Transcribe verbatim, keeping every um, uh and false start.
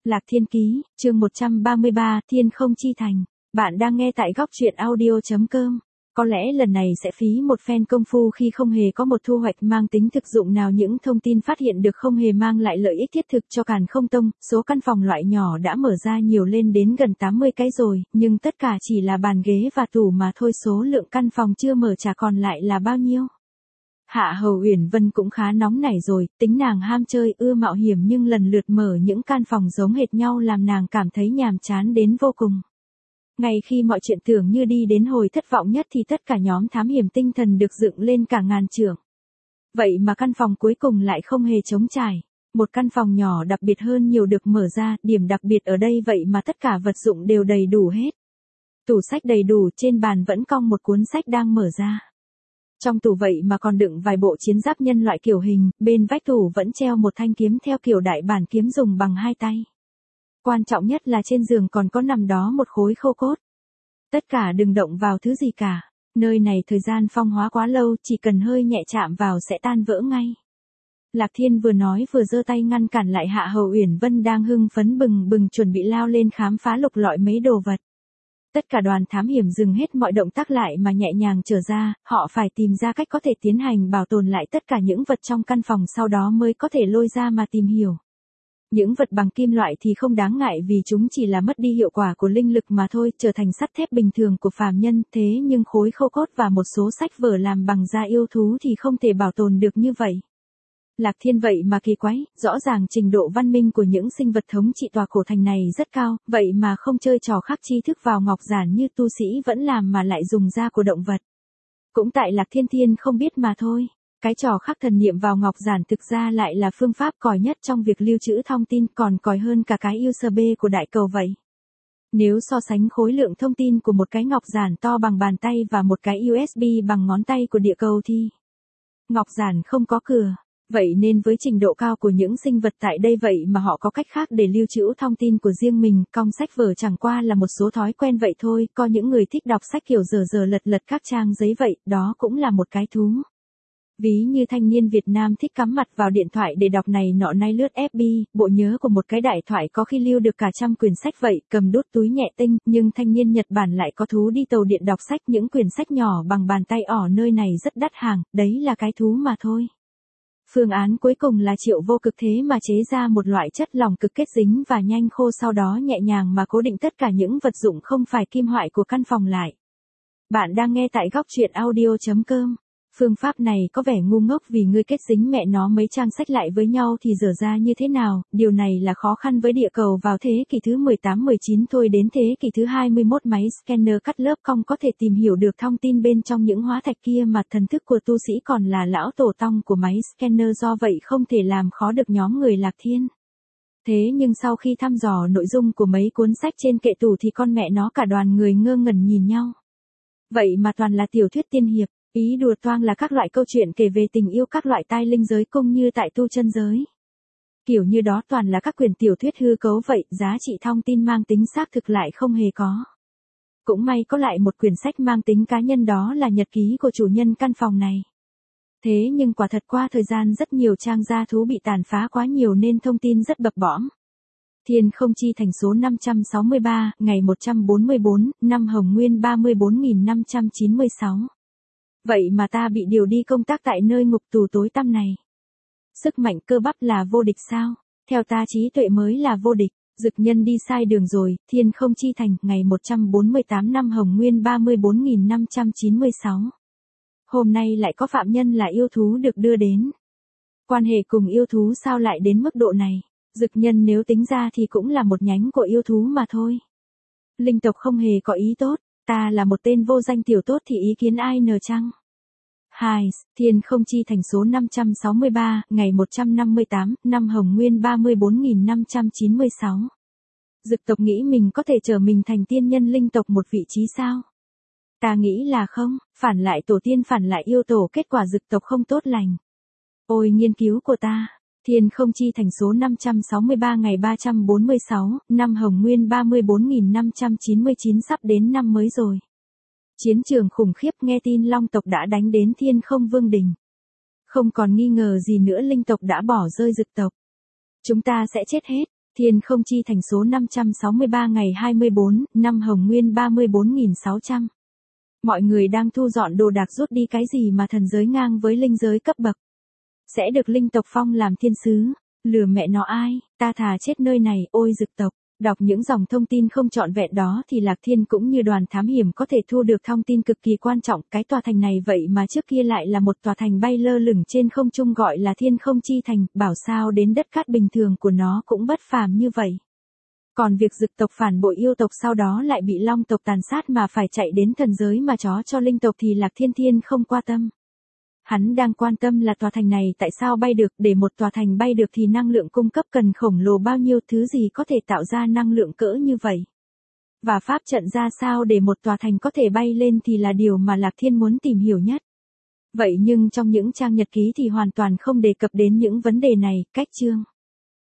Lạc Thiên Ký, chương một trăm ba mươi ba, Thiên Không Chi Thành. Bạn đang nghe tại góc truyện audio chấm com. Có lẽ lần này sẽ phí một phen công phu khi không hề có một thu hoạch mang tính thực dụng nào. Những thông tin phát hiện được không hề mang lại lợi ích thiết thực cho Càn Không Tông. Số căn phòng loại nhỏ đã mở ra nhiều lên đến gần tám mươi cái rồi, nhưng tất cả chỉ là bàn ghế và tủ mà thôi. Số lượng căn phòng chưa mở chả còn lại là bao nhiêu. Hạ Hầu Uyển Vân cũng khá nóng nảy rồi, tính nàng ham chơi, ưa mạo hiểm, nhưng lần lượt mở những căn phòng giống hệt nhau làm nàng cảm thấy nhàm chán đến vô cùng. Ngay khi mọi chuyện tưởng như đi đến hồi thất vọng nhất thì tất cả nhóm thám hiểm tinh thần được dựng lên cả ngàn trượng. Vậy mà căn phòng cuối cùng lại không hề trống trải. Một căn phòng nhỏ đặc biệt hơn nhiều được mở ra, điểm đặc biệt ở đây vậy mà tất cả vật dụng đều đầy đủ hết. Tủ sách đầy đủ, trên bàn vẫn cong một cuốn sách đang mở ra. Trong tủ vậy mà còn đựng vài bộ chiến giáp nhân loại kiểu hình, bên vách tủ vẫn treo một thanh kiếm theo kiểu đại bản kiếm dùng bằng hai tay. Quan trọng nhất là trên giường còn có nằm đó một khối khô cốt. Tất cả đừng động vào thứ gì cả, nơi này thời gian phong hóa quá lâu, chỉ cần hơi nhẹ chạm vào sẽ tan vỡ ngay. Lạc Thiên vừa nói vừa giơ tay ngăn cản lại Hạ Hầu Uyển Vân đang hưng phấn bừng bừng chuẩn bị lao lên khám phá lục lọi mấy đồ vật. Tất cả đoàn thám hiểm dừng hết mọi động tác lại mà nhẹ nhàng trở ra, họ phải tìm ra cách có thể tiến hành bảo tồn lại tất cả những vật trong căn phòng, sau đó mới có thể lôi ra mà tìm hiểu. Những vật bằng kim loại thì không đáng ngại vì chúng chỉ là mất đi hiệu quả của linh lực mà thôi, trở thành sắt thép bình thường của phàm nhân, thế nhưng khối khô cốt và một số sách vở làm bằng da yêu thú thì không thể bảo tồn được như vậy. Lạc Thiên vậy mà kỳ quái, rõ ràng trình độ văn minh của những sinh vật thống trị tòa cổ thành này rất cao, vậy mà không chơi trò khắc tri thức vào ngọc giản như tu sĩ vẫn làm mà lại dùng da của động vật. Cũng tại Lạc Thiên Thiên không biết mà thôi, cái trò khắc thần niệm vào ngọc giản thực ra lại là phương pháp còi nhất trong việc lưu trữ thông tin, còn còi hơn cả cái u ét bê của đại cầu vậy. Nếu so sánh khối lượng thông tin của một cái ngọc giản to bằng bàn tay và một cái u ét bê bằng ngón tay của địa cầu thì ngọc giản không có cửa. Vậy nên với trình độ cao của những sinh vật tại đây vậy mà họ có cách khác để lưu trữ thông tin của riêng mình, cong sách vở chẳng qua là một số thói quen vậy thôi, có những người thích đọc sách kiểu giờ giờ lật lật các trang giấy vậy, đó cũng là một cái thú. Ví như thanh niên Việt Nam thích cắm mặt vào điện thoại để đọc này nọ nay lướt ép bê, bộ nhớ của một cái đại thoại có khi lưu được cả trăm quyển sách vậy, cầm đút túi nhẹ tinh, nhưng thanh niên Nhật Bản lại có thú đi tàu điện đọc sách, những quyển sách nhỏ bằng bàn tay ở nơi này rất đắt hàng, đấy là cái thú mà thôi. Phương án cuối cùng là Triệu Vô Cực thế mà chế ra một loại chất lỏng cực kết dính và nhanh khô, sau đó nhẹ nhàng mà cố định tất cả những vật dụng không phải kim loại của căn phòng lại. Bạn đang nghe tại góc truyện audio chấm com. Phương pháp này có vẻ ngu ngốc vì ngươi kết dính mẹ nó mấy trang sách lại với nhau thì dở ra như thế nào, điều này là khó khăn với địa cầu vào thế kỷ thứ mười tám mười chín thôi, đến thế kỷ thứ hai mươi mốt máy scanner cắt lớp cong có thể tìm hiểu được thông tin bên trong những hóa thạch kia mà thần thức của tu sĩ còn là lão tổ tông của máy scanner, do vậy không thể làm khó được nhóm người Lạc Thiên. Thế nhưng sau khi thăm dò nội dung của mấy cuốn sách trên kệ tủ thì con mẹ nó cả đoàn người ngơ ngẩn nhìn nhau. Vậy mà toàn là tiểu thuyết tiên hiệp. Ý đùa toang là các loại câu chuyện kể về tình yêu, các loại tai linh giới cung như tại tu chân giới. Kiểu như đó toàn là các quyển tiểu thuyết hư cấu vậy, giá trị thông tin mang tính xác thực lại không hề có. Cũng may có lại một quyển sách mang tính cá nhân, đó là nhật ký của chủ nhân căn phòng này. Thế nhưng quả thật qua thời gian rất nhiều trang gia thú bị tàn phá quá nhiều nên thông tin rất bập bõm. Thiên Không Chi Thành số năm trăm sáu mươi ba, ngày một trăm bốn mươi bốn, năm Hồng Nguyên ba mươi bốn nghìn năm trăm chín mươi sáu. Vậy mà ta bị điều đi công tác tại nơi ngục tù tối tăm này. Sức mạnh cơ bắp là vô địch sao? Theo ta trí tuệ mới là vô địch. Dực nhân đi sai đường rồi. Thiên Không Chi Thành, ngày một trăm bốn mươi tám năm Hồng Nguyên ba mươi bốn nghìn năm trăm chín mươi sáu. Hôm nay lại có phạm nhân là yêu thú được đưa đến. Quan hệ cùng yêu thú sao lại đến mức độ này? Dực nhân nếu tính ra thì cũng là một nhánh của yêu thú mà thôi. Linh tộc không hề có ý tốt. Ta là một tên vô danh tiểu tốt thì ý kiến ai nờ chăng? hai. Thiên Không Chi Thành số năm trăm sáu mươi ba, ngày một trăm năm mươi tám, năm Hồng Nguyên ba mươi bốn nghìn năm trăm chín mươi sáu. Dực tộc nghĩ mình có thể trở mình thành tiên nhân linh tộc một vị trí sao? Ta nghĩ là không, phản lại tổ tiên, phản lại yêu tổ, kết quả dực tộc không tốt lành. Ôi nghiên cứu của ta. Thiên Không Chi Thành số năm trăm sáu mươi ba, ngày ba trăm bốn mươi sáu, năm Hồng Nguyên ba mươi bốn nghìn năm trăm chín mươi chín, sắp đến năm mới rồi. Chiến trường khủng khiếp, nghe tin Long tộc đã đánh đến Thiên Không Vương Đình. Không còn nghi ngờ gì nữa, linh tộc đã bỏ rơi dực tộc. Chúng ta sẽ chết hết. Thiên không chi thành số năm trăm sáu mươi ba ngày hai mươi bốn, năm Hồng Nguyên ba mươi bốn nghìn sáu trăm. Mọi người đang thu dọn đồ đạc rút đi cái gì mà thần giới ngang với linh giới cấp bậc. Sẽ được linh tộc phong làm thiên sứ. Lừa mẹ nó ai, ta thà chết nơi này, ôi dực tộc. Đọc những dòng thông tin không trọn vẹn đó thì Lạc Thiên cũng như đoàn thám hiểm có thể thu được thông tin cực kỳ quan trọng. Cái tòa thành này vậy mà trước kia lại là một tòa thành bay lơ lửng trên không trung gọi là Thiên không chi thành, bảo sao đến đất cát bình thường của nó cũng bất phàm như vậy. Còn việc dực tộc phản bội yêu tộc sau đó lại bị long tộc tàn sát mà phải chạy đến thần giới mà chó cho linh tộc thì Lạc Thiên Thiên không quan tâm. Hắn đang quan tâm là tòa thành này tại sao bay được, để một tòa thành bay được thì năng lượng cung cấp cần khổng lồ bao nhiêu, thứ gì có thể tạo ra năng lượng cỡ như vậy. Và pháp trận ra sao để một tòa thành có thể bay lên thì là điều mà Lạc Thiên muốn tìm hiểu nhất. Vậy nhưng trong những trang nhật ký thì hoàn toàn không đề cập đến những vấn đề này, cách chương.